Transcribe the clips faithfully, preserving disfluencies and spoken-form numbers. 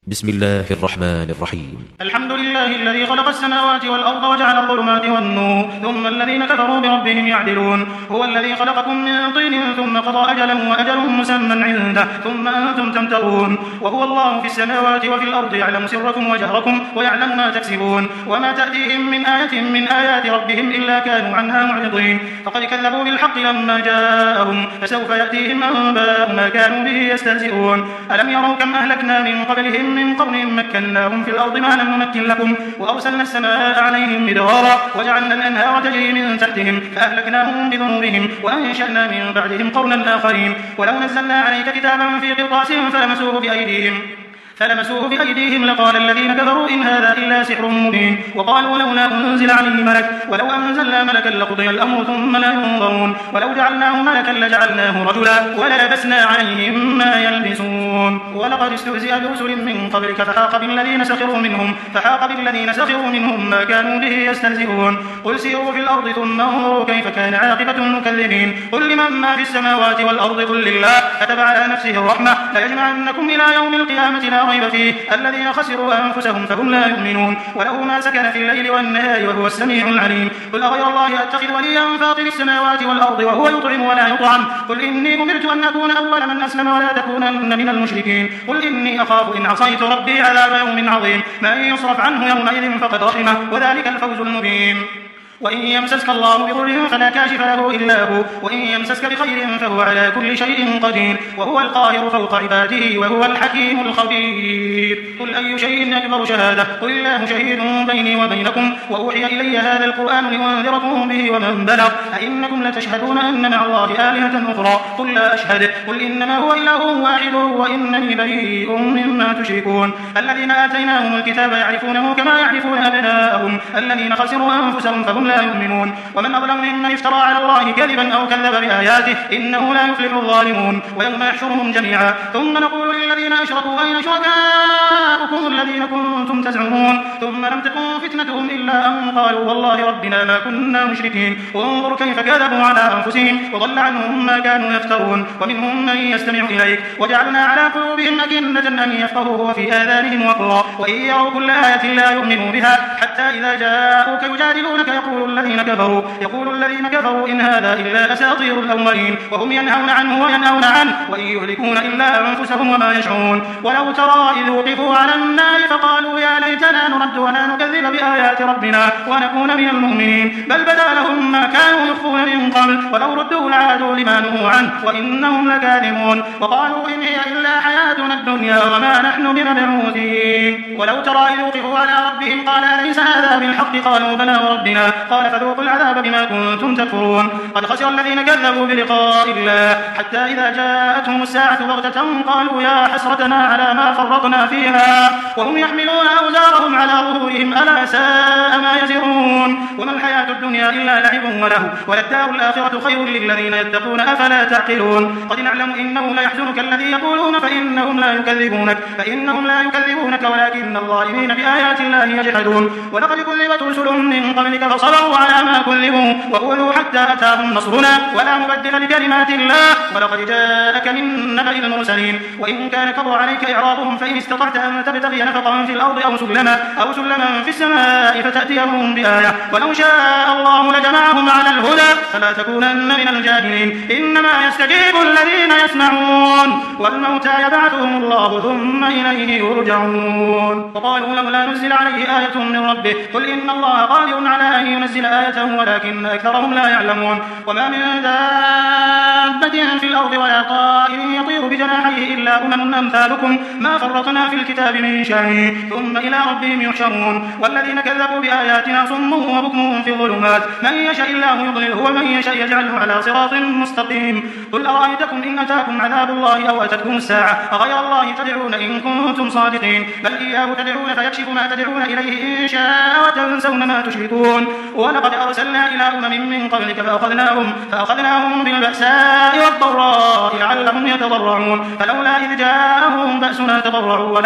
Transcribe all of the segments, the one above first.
بسم الله الرحمن الرحيم. الحمد لله الذي خلق السماوات والأرض وجعل الظلمات والنور ثم الذين كفروا بربهم يعدلون. هو الذي خلقكم من طين ثم قضى أجلا وأجل مسمى عنده ثم أنتم تمترون. وهو الله في السماوات وفي الأرض يعلم سركم وجهركم ويعلم ما تكسبون وما تأتيهم من آية من آيات ربهم إلا كانوا عنها معرضين. فقد كذبوا بالحق لما جاءهم فسوف يأتيهم أنباء ما كانوا به يستهزئون. ألم يروا كم أهلكنا من قبلهم من قرن مكناهم في الأرض ما لم نمكن لكم وأرسلنا السماء عليهم مدرارا وجعلنا الأنهار تجري من تحتهم فأهلكناهم بذنوبهم وأنشأنا من بعدهم قرنا آخرين. ولو نزلنا عليك كتابا في قرطاس فلمسوه بأيديهم فلمسوه بأيديهم لقال الذين كفروا إن هذا إلا سحر مبين. وقالوا لولا أنزل عليه ملك ولو أنزلنا ملكا لقضي الأمر ثم لا ينظرون. ولو جعلناه ملكا لجعلناه رجلا وللبسنا عليهم ما يلبسون. ولقد استهزئ برسل من قبلك فحاق بالذين سخروا منهم فحاق بالذين سخروا منهم ما كانوا به يستهزئون. قل سيروا في الأرض ثم انظروا كيف كان عاقبة المكذبين. قل لمن ما في السماوات والأرض قل لله كتب على نفسه الرحمة ليجمعنكم إلى يوم القيامة لا ريب فيه الذين خسروا أنفسهم فهم لا يؤمنون. وله ما سكن في الليل والنهار وهو السميع العليم. قل أغير الله أتخذ وليا فاطر السماوات والأرض وهو يطعم ولا يطعم. قل إني أمرت أن أكون أول من أسلم ولا تكونن من المشركين. قل إني أخاف إن عصيت ربي عذاب يوم عظيم. من يصرف عنه يومئذ فقد رحمه وذلك الفوز المبين. وإن يمسسك الله بضر فلا كاشف له إلا هو وإن يمسسك بخير فهو على كل شيء قدير وهو القاهر فوق عباده وهو الحكيم الخبير. قل أي شيء أكبر شهادة قل الله شهيد بيني وبينكم وأوحي إلي هذا القرآن لأنذركم به ومن بلغ أئنكم لتشهدون أن مع الله آلهة أخرى قل لا أشهد قل إنما هو إله واحد وإنني بريء مما تشركون. الذين آتيناهم الكتاب يعرفونه كما يعرفون أبناءهم الذين خسروا أنفسهم فهم لا يؤمنون. ومن أظلم ممن افترى على الله كذبا أو كذب بآياته إنه لا يفلح الظالمون. ويوم يحشرهم جميعا ثم نقول للذين أشركوا أين شركاؤكم الذين كنتم تزعمون ثم لم تكن فتنتهم إلا أن قالوا والله ربنا ما كنا مشركين. انظر كيف كذبوا على أنفسهم وضل عنهم ما كانوا يفترون. ومنهم من يستمع إليك وجعلنا على قلوبهم أكنة أن يفقهوه وفي آذانهم وقرا وإن يروا كل آية لا يؤمنوا بها حتى إذا جاءوك يجادلونك يقول الذين كفروا يقول الذين كفروا إن هذا إلا أساطير الأولين وهم ينهون عنه وينهون عنه وإن يهلكون إلا أنفسهم وما يشعرون. ولو ترى إذ وقفوا على النار فقالوا يا ليتنا نرد ولا نكذب بآيات ربنا ونكون من المؤمنين بل بدا لهم ما كانوا يخفون من قبل ولو ردوا لعادوا لما نهوا عنه وإنهم لكاذبون. وقالوا إن هي إلا حياتنا الدنيا وما نحن بمبعوثين. ولو ترى إذ وقفوا على ربهم قال أليس هذا بالحق قالوا بلى وربنا قال فذوقوا العذاب بما كنتم تكفرون. قد خسر الذين كذبوا بلقاء الله حتى إذا جاءتهم الساعة بغتة قالوا يا حسرتنا على ما فرطنا فيها وهم يحملون أوزارهم على ظهورهم ألا ساء ما يزرون. وما الحياة الدنيا إلا لعب وله وللدار الآخرة خير للذين يتقون أفلا تعقلون. قد نعلم إنه لا يحزنك الذي يقولون فإنهم لا يكذبونك فإنهم لا يكذبونك ولكن الظالمين بآيات الله يجحدون. ولقد كذبت رسل من قبلك فصبروا على ما كذبوا وأوذوا حتى أتاهم نصرنا ولا مبدل لكلمات الله ولقد جاءك من نبأ المرسلين. وإن كان كبر عليك إعراضهم فإن استطعت أن تبتغي نفقا في الأرض أو سلما أو سلما في السماء فتأتيهم بآية ولو شاء الله لجمعهم على الهدى فلا تكونن من الجاهلين. إنما يستجيب الذين يسمعون والموتى يبعثهم الله ثم إليه يرجعون. وقالوا لولا نزل عليه آية من ربه قل إن الله قادر على أن ينزل آية ولكن أكثرهم لا يعلمون. وما من دابة في الأرض ولا طائر يطير بجناحيه إلا أمم أمثالكم ما فرطنا في الكتاب من شيء ثم إلى ربهم يحشرون. والذين كذبوا بآياتنا صم وبكم في الظلمات من يشاء الله يضلله ومن يشاء يجعله على صراط مستقيم. قل أرأيتكم إن أتاكم عذاب الله أو أتتكم الساعة أغير الله تدعون إن كنتم صادقين بل إياه تدعون فيكشف ما تدعون إليه إن شاء وتنسون ما تشركون. ولقد أرسلنا إلى أمم من قبلك فأخذناهم, فأخذناهم بالبأساء والضراء لعلهم يتضرعون فلولا إذ جاءهم بأسنا تضرعوا ولكن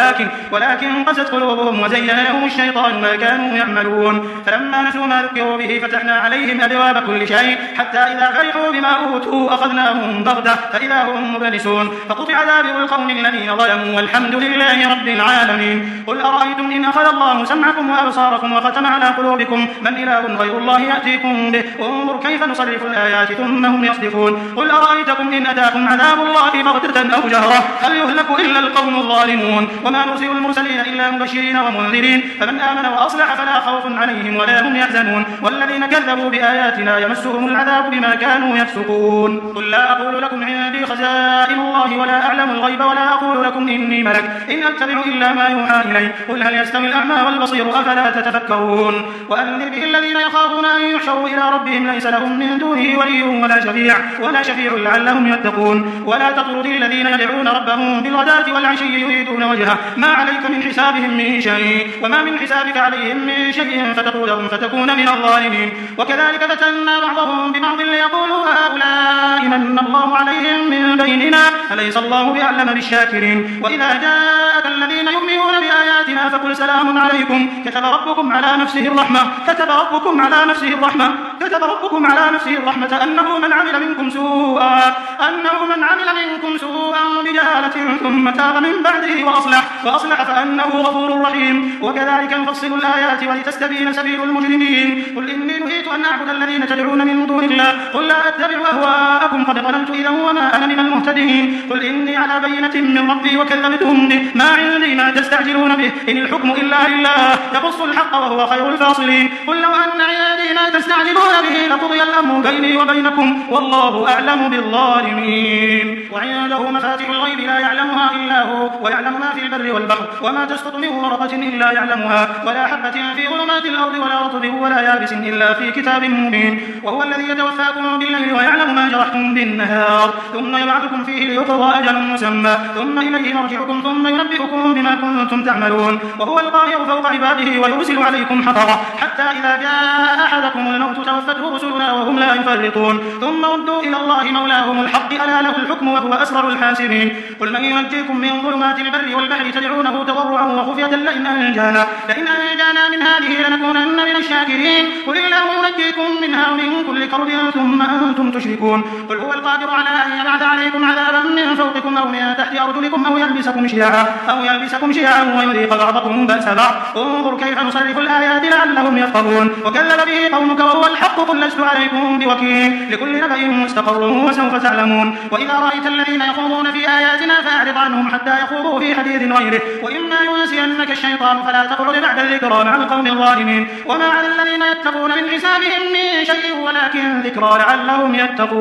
ولكن قست قلوبهم وزين لهم الشيطان ما كانوا يعملون. فلما نسوا ما ذكروا به فتحنا عليهم أبواب كل شيء حتى إذا فرحوا بما أوتوا أخذناهم بغتة فإذا هم مبلسون فقطع دابر القوم الذين ظلموا والحمد لله رب العالمين. قل أرأيتم إن أخذ الله سمعكم وأبصاركم وختم على قلوبكم من إله غير الله يأتيكم به انظر كيف نصرف الآيات ثم هم يصدفون. قل أرأيتكم إن أتاكم عذاب الله بغتة أو جهرة هل يهلك إلا القوم الظالمون وما نرسل المرسلين إلا مبشرين ومنذرين فمن آمن وأصلح فلا خوف عليهم ولا هم يحزنون والذين كذبوا بآياتنا يمسهم العذاب بما كانوا يفسقون. قل لا أقول لكم عندي خزائن الله ولا أعلم الغيب ولا أقول لكم إني ملك إن أتبع إلا ما يوحى إلي قل هل يستوي الأعمى والبصير أفلا تتفكرون. وأنذر به الذين يخافون أن يحشروا إلى ربهم ليس لهم من دونه ولي ولا شفيع ولا شفيع لعلهم يتقون. ولا تطرد الذين يدعون ربهم بالغداة والعشي يريدون وجهه ما عليك من حسابهم من شيء وما من حسابك عليهم من شيء فتطردهم فتكون من الظالمين. وكذلك فتنا بعضهم ببعض ليقولوا هؤلاء من الله عليهم من بيننا أليس الله بأعلم بالشاكرين. وإذا جاءك الذين يؤمنون بآياتنا فقل سلام عليكم كتب ربكم على نفسه الرحمة كتب ربكم على نفسه الرحمة كتب ربكم على نفسه الرحمة أنه من عمل منكم سوءا أنه من عمل منكم سوءا بجهالة ثم تاب من بعده وأصلح وأصلح فأنه غفور رحيم. وكذلك نفصل الآيات ولتستبين سبيل المجرمين. قل إني نهيت أن أعبد الذين تدعون من دون الله قل لا أتبع أهواءكم قد ضللت إذا وما أنا من المهتدين. قل إني على بينة من ربي وكذبتم به ما عندي ما تستعجلون به إن الحكم إلا لله يقص الحق وهو خير الفاصلين. قل لو أن عندي ما تستعجلون به لقضي الأمر بيني وبينكم والله أعلم بالظالمين. وعنده مفاتح الغيب لا يعلمها إلا هو ويعلم ما في البر والبحر وما تسقط من ورقة إلا يعلمها ولا حبة في ظلمات الأرض ولا رطب ولا يابس إلا في كتاب مبين. وهو الذي يتوفاكم بالليل ويعلم ما جرحتم بالنهار ثم يبعثكم فيه ليقضى أجل مسمى ثم إليه مرجعكم ثم ينبئكم بما كنتم تعملون. وهو القاهر فوق عباده ويرسل عليكم حفظة حتى إذا جاء أحدكم الموت توفته رسلنا وهم لا يفرطون ثم ردوا إلى الله مولاهم الحق ألا له الحكم وهو أسرع الحاسبين. قل من ينجيكم من ظلمات البر والبحر تدعونه تضرعا وخفية لئن أنجانا لئن أنجانا من هذه لنكونن من الشاكرين. قل الله ينجيكم منها ومن كل كرب ثم أنتم تشركون. قل هو القادر على أن يبعث عليكم عذابا من فوقكم أو من تحت أرجلكم أو يلبسكم شيعا أو يلبسكم شيعا ويذيق بعضكم بأس بعض انظر كيف نصرف الآيات لعلهم يفقهون. وكذب به قومك وهو الحق قل لست عليكم بوكيل لكل نبأ مستقر وسوف تعلمون. وإذا رأيت الذين يخوضون في آياتنا فأعرض عنهم حتى يخوضوا في حديث غيره وإما ينسينك الشيطان فلا تقعد بعد الذكرى مع القوم الظالمين. وما على الذين يتقون من حسابهم من شيء ولكن ذكرى لعلهم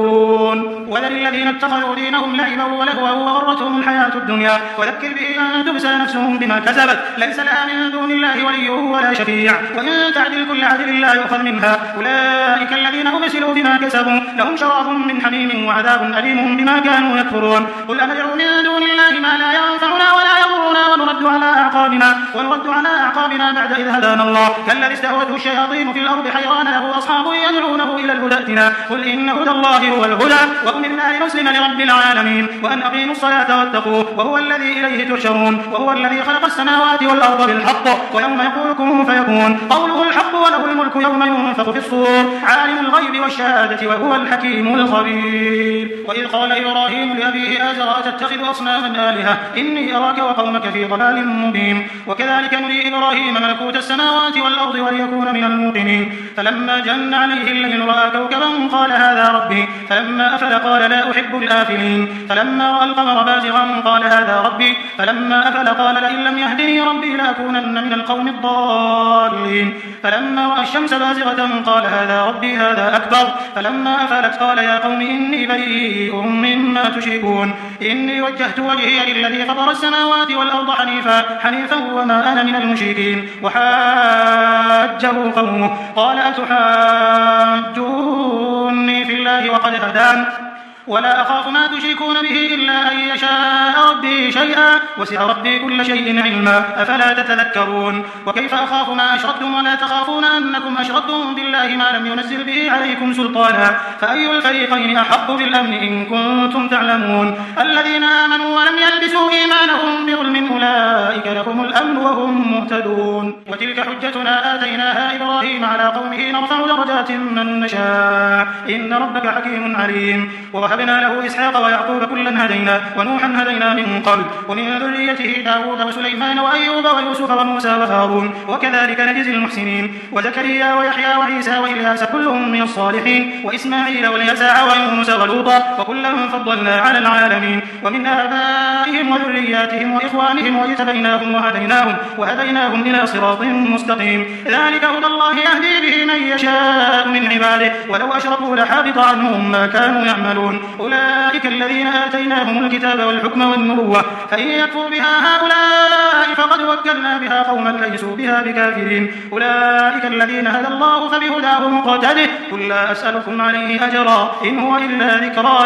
يتقون. وذر الذين اتخذوا دينهم لعبا ولهوا وغرتهم الحياة الدنيا وذكر به أن تبسى نفسهم بما كسبت ليس لها من دون الله ولي ولا شفيع وإن تعدل كل عدل لا يؤخذ منها أولئك الذين أبسلوا بما كسبوا لهم شراب من حميم وعذاب أليم بما كانوا يكفرون. قل أندعو من دون الله ما لا ينفعنا ولا يضرنا ونرد على أعقابنا ونرد على أعقابنا بعد إذ هدانا الله كالذي استهوته الشياطين في الأرض حيران له أصحاب يدعونه إلى الهدى ائتنا قل إن هدى الله هو الهدى وأمرنا لنسلم لرب العالمين وأن أقيموا الصلاة واتقوه وهو الذي إليه تحشرون. وهو الذي خلق السماوات والأرض بالحق ويوم يقول كن فيكون قوله الحق وله الملك يوم ينفخ في الصور عالم الغيب والشهادة وهو الحكيم الخبير. وإذ قال إبراهيم لأبيه آزر أتتخذ أصناما آلهة إني أراك وقومك في ضلال مبين. وكذلك نري إبراهيم ملكوت السماوات والأرض وليكون من الموقنين. فلما جن عليه الليل رأى كوكبا قال هذا ربي فلما أفل قال لا أحب الآفلين. فلما رأى القمر بازغا قال هذا ربي فلما أفل قال لئن لم يهدني ربي لأكونن من القوم الضالين. فلما رأى الشمس بازغة قال هذا ربي هذا أكبر. فلما أفلت قال يا قوم إني بريء مما تشركون إني وجهت وجهي للذي فطر السماوات والأرض حنيفا حنيفا وما أنا من المشركين. وحاجه قومه قال أتحاجوني في الله وقد هدان ولا أخاف ما تشركون به إلا أن يشاء ربي شيئا وسع ربي كل شيء علما أفلا تتذكرون وكيف أخاف ما أشركتم ولا تخافون أنكم أشركتم بالله ما لم ينزل به عليكم سلطانا فأي الفريقين أحق بالأمن إن كنتم تعلمون الذين آمنوا ولم يلبسوا إيمانهم بظلم أولئك لهم الأمن وهم مهتدون وتلك حجتنا آتيناها إبراهيم على قومه نرفع درجات من نشاء إن ربك حكيم عليم ووهبنا له إسحاق ويعقوب كلا هدينا ونوحا هدينا من قبل ومن ذريته داود وسليمان وأيوب ويوسف وموسى وهارون وكذلك نجزي المحسنين وزكريا ويحيى وعيسى وإلياس كلهم من الصالحين وإسماعيل واليسع ويونس ولوطا وكلا فضلنا على العالمين ومن آبائهم وذرياتهم وإخوانهم واجتبيناهم وهديناهم وهديناهم إلى صراط مستقيم ذلك هدى الله يهدي به من يشاء من عباده ولو أشركوا لحبط عنهم ما كانوا يعملون أولئك الذين آتيناهم الكتاب والحكم والنبوة فإن يكفر بها هؤلاء فقد وكلنا بها قوما ليسوا بها بكافرين أولئك الذين هدى الله فبهداه مقتده قل لا أسألكم عليه أجرا إن هو إلا ذكرى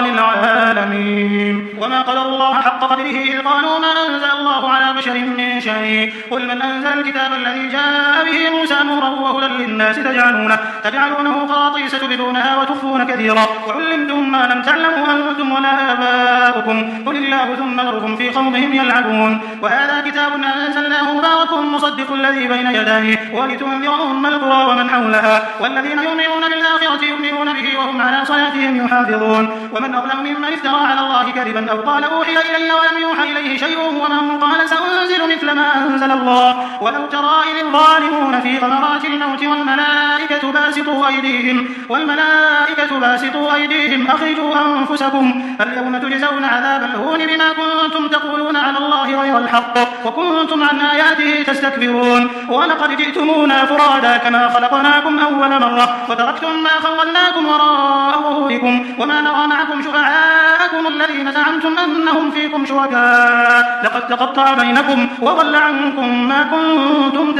للعالمين وما قدر الله حق قدره إذ قالوا ما أنزل الله على بشر من شيء قل من أنزل الكتاب الذي جاء به موسى نورا وهدى للناس تجعلونه, تجعلونه قراطيس تبدونها وتخفون كثيرا وعلمتم ما لم تعلموا أنتم ولا آباؤكم قل الله ثم ذرهم في قومهم يلعبون وهذا كتاب أنزلناه مبارك مصدق الذي بين يديه ولتنذر أم القرى ومن حولها والذين يؤمنون بالآخرة يؤمنون به وهم على صلاتهم يحافظون ومن أظلم ممن افترى على الله كذبا أو قال أوحي إلي ولم يوحى إليه شيء ومن قال سأنزل مثل ما أنزل الله ولو ترى إذ الظالمون في غمرات الموت والملائكة باسطوا أيديهم والملائكة باسطوا أيديهم أخرجوا أنفسكم اليوم تجزون عذاب الهون بما كنتم تقولون على الله غير الحق وكنتم عن آياته تستكبرون ولقد جئتمونا فرادا كما خلقناكم أول مرة وتركتم ما خولناكم وراء ظهوركم وما نرى معكم شفعاءكم الذين زعمتم أنهم فيكم شركاء لقد تقطع بينكم وضل عنكم ما كنتم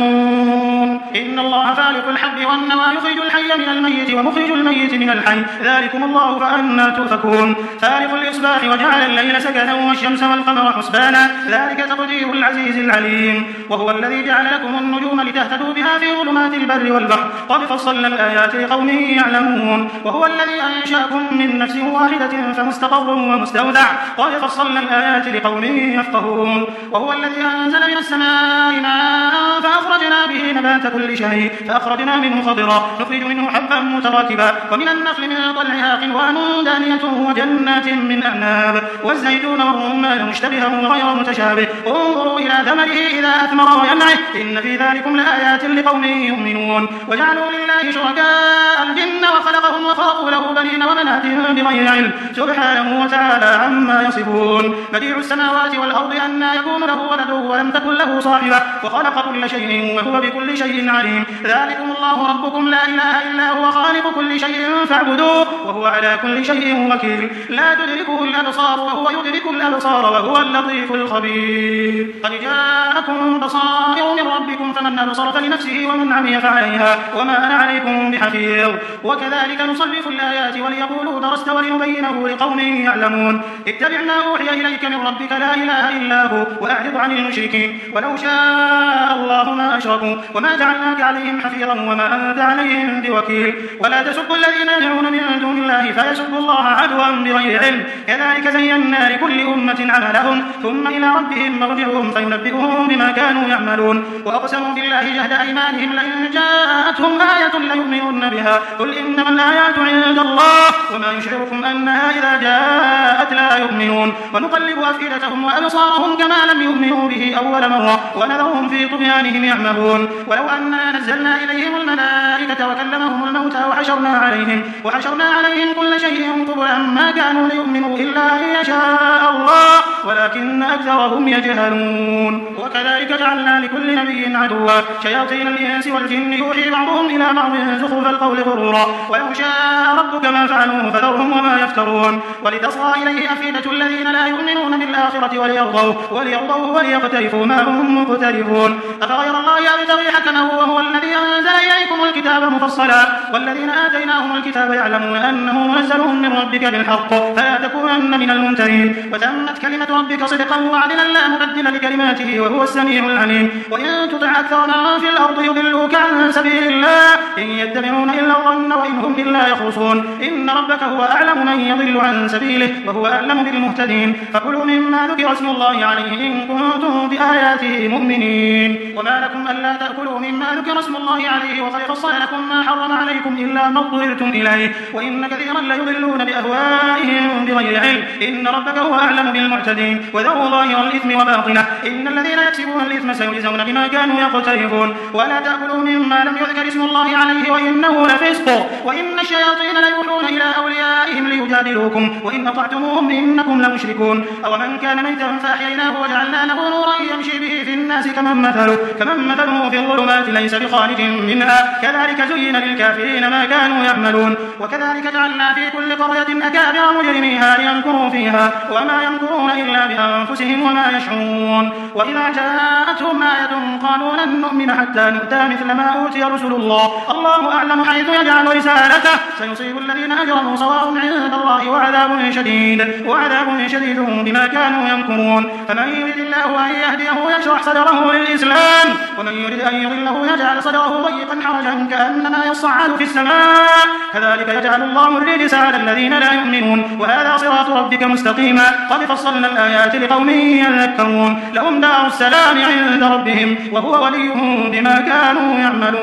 تزعمون إن الله فالق الحب والنوى يخرج الحي من الميت ومخرج الميت من الحي ذلكم الله فأنا تؤفكون فالق الإصباح وجعل الليل سكنا والشمس والقمر حسبانا ذلك تقدير العزيز العليم وهو الذي جعل لكم النجوم لتهتدوا بها في ظلمات البر والبحر قد فصلنا الآيات لقوم يعلمون وهو الذي أنشأكم من نفس واحدة فمستقر ومستودع قد فصلنا الآيات لقوم يفقهون وهو الذي أنزل من السماء ماء فأخرجنا به نبات كل شيء فأخرجنا منه خضرا نخرج منه حبا متراكبا ومن النخل من طلعها قنوان دانية وجنات من أعناب والزيتون والرمان مشتبها وغير متشابه انظروا إلى ثمره إذا أثمر وينعه إن في ذلكم لآيات لقوم يؤمنون وجعلوا لله شركاء الجن وخلقهم وخلقوا له بنين وبنات بغير علم سبحانه وتعالى عما يصفون بديع السماوات والأرض أنى يكون له ولد ولم تكن له صاحبة وخلق كل شيء وهو بكل شيء عليم ذلكم الله ربكم لا إله إلا هو خالق كل شيء فاعبدوه وهو على كل شيء وكيل لا تدركه الأبصار وهو يدرك الأبصار وهو اللطيف الخبير قد جاءكم بصائر من ربكم فمن أبصر فلنفسه ومن عمي فعليها وما أنا عليكم بحفيظ وكذلك نصرف الآيات وليقولوا درست ولنبينه لقوم يعلمون اتبع ما أوحي إليك من ربك لا إله إلا هو وأعرض عن المشركين ولو شاء الله ما أشركوا وما جعلناك عليهم حفيظا وما أنت عليهم بوكيل ولا تسبوا الذين يدعون من دون الله فيسبوا الله عدوا بغير علم كذلك زينا لكل أمة عملهم ثم إلى ربهم مرجعهم فينبئهم بما كانوا يعملون وأقسموا بالله جهد أيمانهم لئن جاءتهم آية ليؤمنون بها قل إنما الآيات عند الله وما يشعركم أنها إذا جاءت لا يؤمنون ونقلب أفئدتهم وأبصارهم كما لم يؤمنوا به أول مرة ونذرهم في طغيانهم يعمهون ولو أننا نزلنا إليهم الملائكة وكلمهم الموتى وحشرنا عليهم وحشرنا عليهم كل شيء قبلا ما كانوا ليؤمنوا إلا أن يشاء الله ولكن أكثرهم يجهلون. وكذلك جعلنا لكل نبي عدوا شياطين الإنس والجن يوحي بعضهم إلى بعض زخرف القول غرورا ولو شاء ربك ما فعلوه فذرهم وما يفترون. ولتصغى إليه أفئدة الذين لا يؤمنون بالآخرة وليرضوا وليرضوا وليقترفوا ما هم مقترفون. أفغير الله يبتغي حكما وهو الذي أنزل إليكم الكتاب مفصلا والذين آتيناهم الكتاب يعلمون أنه منزل من ربك بالحق فلا تكونن من الممترين. وتمت كلمة ربك صدقا وعدلا لا مبدل لكلماته وهو السميع العليم. وإن تطع أكثر من في الأرض يضلوك عن سبيل الله إن يتبعون إلا الظن وإن هم إلا يخرصون. إن ربك هو أعلم من يضل عن سبيله وهو أعلم بالمهتدين. فكلوا مما ذكر اسم الله عليه إن كنتم بآياته مؤمنين. وما لكم ألا تأكلوا مما ذكر اسم الله عليه وقد فصل لكم ما حرم عليكم إلا ما اضطررتم إليه وإن كثيرا ليضلون بأهوائهم بغير علم. إن ربك هو أعلم بالمعتدين. وذروا ظاهر الإثم وباطنه إن الذين يكسبون الإثم سيجزون بما كانوا يقترفون. ولا تأكلوا مما لم يذكر اسم الله عليه وإنه لفسق وإن الشياطين ليوحون إلى أوليائهم ليجادلوكم وإن أطعتموهم إنكم لمشركون. أو من كان ميتا فأحييناه وجعلنا له نورا يمشي به في الناس كمن مثله كمن مثله في الظلمات ليس بخارج منها كذلك زين للكافرين ما كانوا يعملون. وكذلك جعلنا في كل قرية أكابر مجرميها ليمكروا فيها وما يمكرون إلا بأنفسهم وما يشعرون. وإذا جاءتهم آية قالوا لن نؤمن حتى نؤتى مثل ما أوتي رسل الله الله أعلم حيث يجعل رسالته سيصيب الذين أجرموا صواء عند الله وعذاب شديد وعذاب شديد بما كانوا يمكرون. فمن يريد الله أن يهديه يشرح صدره للإسلام ومن يريد أن يضله يجعل صدره ضيقا حرجا كأنما يصعد في السماء كذلك يجعل الله الرجس على الذين لا يؤمنون. وهذا صراط ربك مستقيما قد فصلنا الآيات لقوم يذكرون. لهم دار السلام عند ربهم وهو وليهم بما كانوا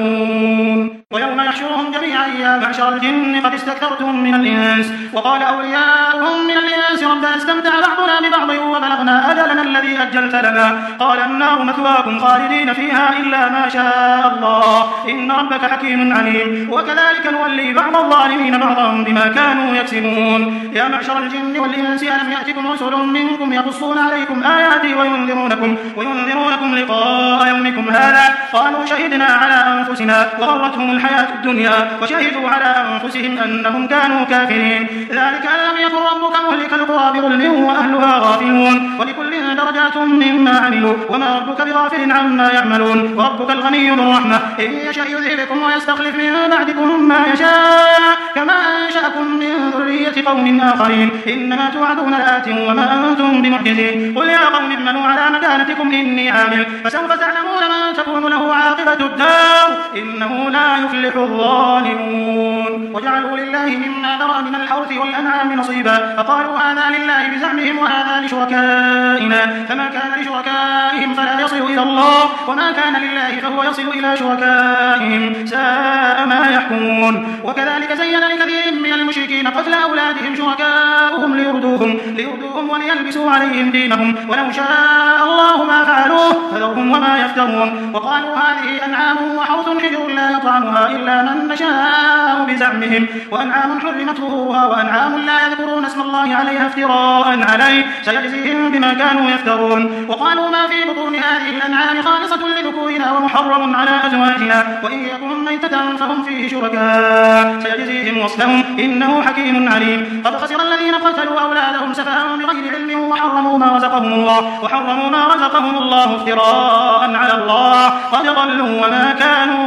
يعملون. ويوم يحشرهم جميعا يا معشر الجن قد استكثرتم من الإنس وقال أولياؤهم من الإنس ربنا استمتع بعضنا ببعض وبلغنا أجلنا الذي أجلت لنا قال النار مثواكم خالدين فيها إلا ما شاء الله إن ربك حكيم عليم. وكذلك نولي بعض الظالمين بعضا بما كانوا يكسبون. يا معشر الجن والإنس ألم يأتكم رسل منكم يقصون عليكم آياتي وينذرونكم وينذرونكم لقاء يومكم هذا قالوا شهدنا على أنفسنا وغرتهم الحياة الدنيا وشهدوا على أنفسهم أنهم كانوا كافرين. ذلك ألم يكن ربك مهلك القرى بظلم وأهلها غافلون ولكل درجات مما عملوا وما ربك بغافل عما يعملون. وربك الغني ذو الرحمة إن يشأ يذهبكم ويستخلف من بعدكم ما يشاء كما أنشأكم من ذرية قوم آخرين إنما توعدون لآت وما أنتم بمعجزين. قل يا قوم اعملوا على مكانتكم إني عامل فسوف تعلمون من تكون له عاقبة الدار إنه لا يفلح الظالمون. وجعلوا لله مما ذرأ من الحرث والأنعام نصيبا فقالوا هذا لله بزعمهم وهذا لشركائنا فما كان لشركائهم فلا يصل إلى الله وما كان لله فهو يصل إلى شركائهم ساء ما يحكمون. وكذلك زين لكثير من المشركين قتل أولادهم شركاؤهم ليردوهم ليردوهم وليلبسوا عليهم دينهم ولو شاء الله ما فعلوه فذرهم وما يفترون. وقالوا هذه أنعام وحرث حجر لا يطعمها إلا من نشاء بزعمهم وأنعام حرمت ظهورها وأنعام لا يذكرون اسم الله عليها افتراء عليه سيجزيهم بما كانوا يفترون. وقالوا ما في بطون هذه الأنعام خالصة لذكورنا ومحرم على أزواجنا وإن يكن ميتة فهم فيه شركاء سيجزيهم وصلهم إنه حكيم عليم. قد خسر الذين قتلوا أولادهم سفها بغير علم وحرموا ما رزقهم الله وحرموا ما رزقهم الله افتراء على الله قد ضلوا وما كانوا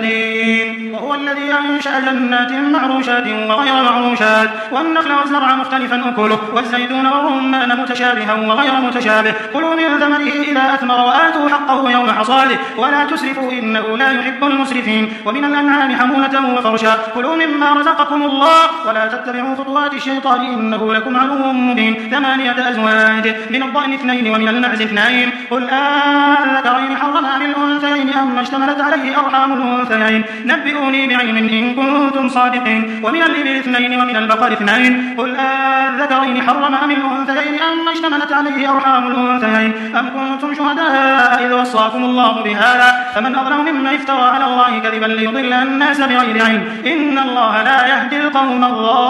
مهتدين. وهو الذي أنشأ جنات معروشات وغير معروشات والنخل والزرع مختلفا أكله والزيتون والرمان متشابها وغير متشابه كلوا من ثمره إذا أثمر وآتوا حقه يوم حصاده ولا تسرفوا إنه لا يحب المسرفين. ومن الأنعام حمولة وفرشا كلوا مما رزقكم الله ولا تتبعوا خطوات الشيطان إنه لكم عدو مبين. ثمانية أزواج من الضأن اثنين ومن المعز اثنين قل آذكرين حرم أم الأنثيين الذكرين أما اشتملت عليه أرحام الأنثيين نبئوني بعلم إن كنتم صادقين ومن الإبل اثنين ومن البقر اثنين قل الذكرين حرم أم الأنثيين أما اشتملت عليه أرحام الأنثيين أم كنتم شهداء إذ وصاكم الله بهذا فمن أظلم ممن افترى على الله كذبا ليضل الناس بغير علم إن الله لا يهدي القوم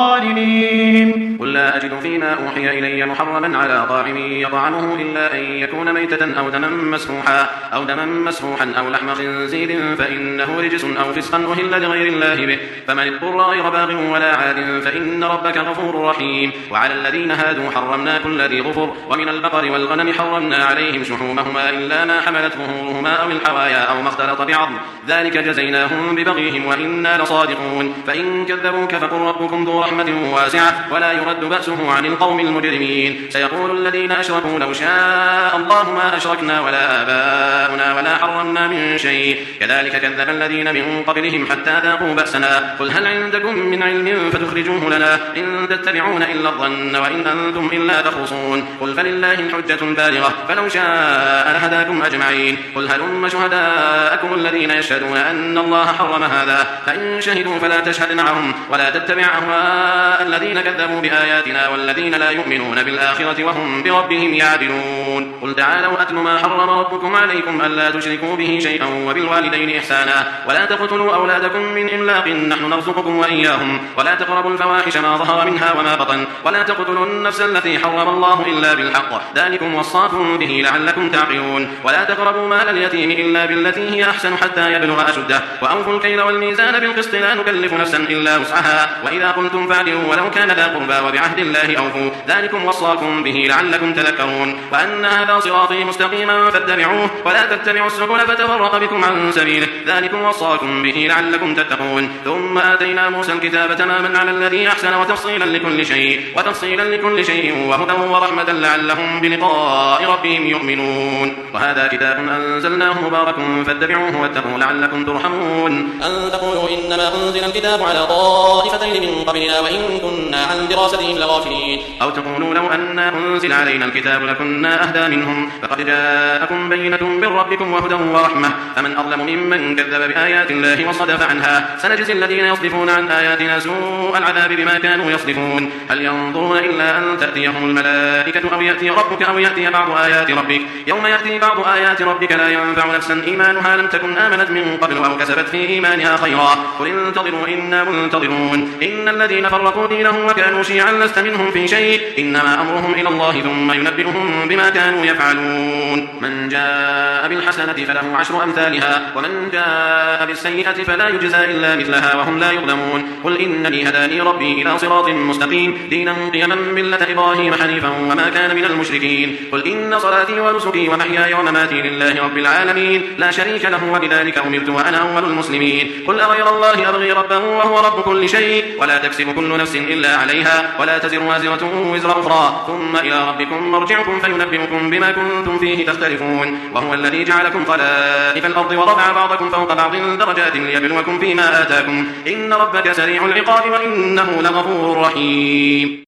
الظالمين. قل لا أجد فيما أوحي إلي محرما على طاعم يطعمه إلا أن يكون ميتة أو دما مسفوحا أو دما مسفوحا أو لحم خنزير فإنه رجس أو فسقا أهل لغير الله به فمن اضطر غير باغ ولا عاد فإن ربك غفور رحيم. وعلى الذين هادوا حرمنا كل ذي ظفر ومن البقر والغنم حرمنا عليهم شحومهما إلا ما حملت ظهورهما أو الحوايا أو ما اختلط بعظم ذلك جزيناهم ببغيهم وإنا لصادقون. فإن كذبوك فقل ربكم ذو رحمة واسعة ولا يرد بأسه عن القوم المجرمين. سيقول الذين أشركوا لو شاء الله ما أشركنا ولا آباؤنا ولا حرمنا من شيء كذلك كذب الذين من قبلهم حتى ذاقوا بأسنا. قل هل عندكم من علم فتخرجوه لنا إن تتبعون إلا الظن وإن أنتم إلا تخرصون. قل فلله الحجة البالغة فلو شاء لهداكم أجمعين. قل هلم شهداءكم الذين يشهدون أن الله حرم هذا فإن شهدوا فلا تشهد معهم ولا تتبع أهواء الذين كذبوا بآياتنا والذين لا يؤمنون بالآخرة وهم بربهم يعدلون. قل تعالوا أتل ما حرم ربكم عليكم ألا تشركوا به شيئا وبالوالدين إحسانا ولا تقتلوا أولادكم من إملاق نحن نرزقكم وإياهم ولا تقربوا الفواحش ما ظهر منها وما بطن ولا تقتلوا النفس التي حرم الله إلا بالحق ذلكم وصاكم به لعلكم تعقلون. ولا تقربوا مال اليتيم إلا بالتي هي أحسن حتى يبلغ أشده وأوفوا الكيل والميزان بالقسط لا نكلف نفسا إلا وسعها وإذا قلتم فاعدلوا ولو كان ذا قربى وبعهد الله أوفوا ذلكم وصاكم به لعلكم تذكرون. وأن هذا صراطي مستقيما فاتبعوه ولا تتبعوا السبل فتفرق بكم عن سبيله ذلكم وصاكم به لعلكم تتقون. ثم آتينا موسى الكتاب تماما على الذي أحسن وتفصيلا لكل شيء وتفصيلا لكل شيء وهدى ورحمة لعلهم بلقاء ربهم يؤمنون. وهذا كتاب أنزلناه مبارك فاتبعوه واتقوا لعلكم ترحمون. أن تقولوا إنما أنزل الكتاب على طائفتين من قبلنا وإن كنا عن دراستهم لغافلين. أو تقولوا لو أن أنزل علينا الكتاب لكنا أهدى منهم فقد جاءكم بينة من ربكم وهدى ورحمة فمن أظلم ممن كذب بآيات الله وصدف عنها سنجزي الذين يصدفون عن آياتنا سوء العذاب بما كانوا يصدفون. هل ينظرون إلا أن تأتيهم الملائكة أو يأتي ربك أو يأتي بعض آيات ربك يوم يأتي بعض آيات ربك لا ينفع نفسا إيمانها لم تكن آمنت من قبل أو كسبت في إيمانها خيرا قل انتظروا إنا منتظرون. إن الذين فرقوا دينهم وكانوا شيعا لست منهم في شيء إنما أمرهم إلى الله ثم ينبئهم بما كانوا يفعلون. من جاء بالحسنة فله عشر أمثالها ومن جاء بالسيئة فلا يجزى إلا مثلها وهم لا يظلمون. قل إنني هداني ربي إلى صراط مستقيم دينا قيما ملة إبراهيم حنيفا وما كان من المشركين. قل إن صلاتي ونسكي ومحياي ومماتي لله رب العالمين لا شريك له وبذلك أمرت وأنا أول المسلمين. قل أغير الله أبغي ربا وهو رب كل شيء ولا تكسب كل نفس إلا عليها ولا تزر وازرة وزر أخرى ثم إلى ربكم مرجعكم فينبئكم بما كنتم فيه تختلفون. وهو الذي جعلكم خلائف الأرض ورفع بعضكم فوق بعض درجات ليبلوكم فيما آتاكم إن ربك سريع العقاب وإنه لغفور رحيم.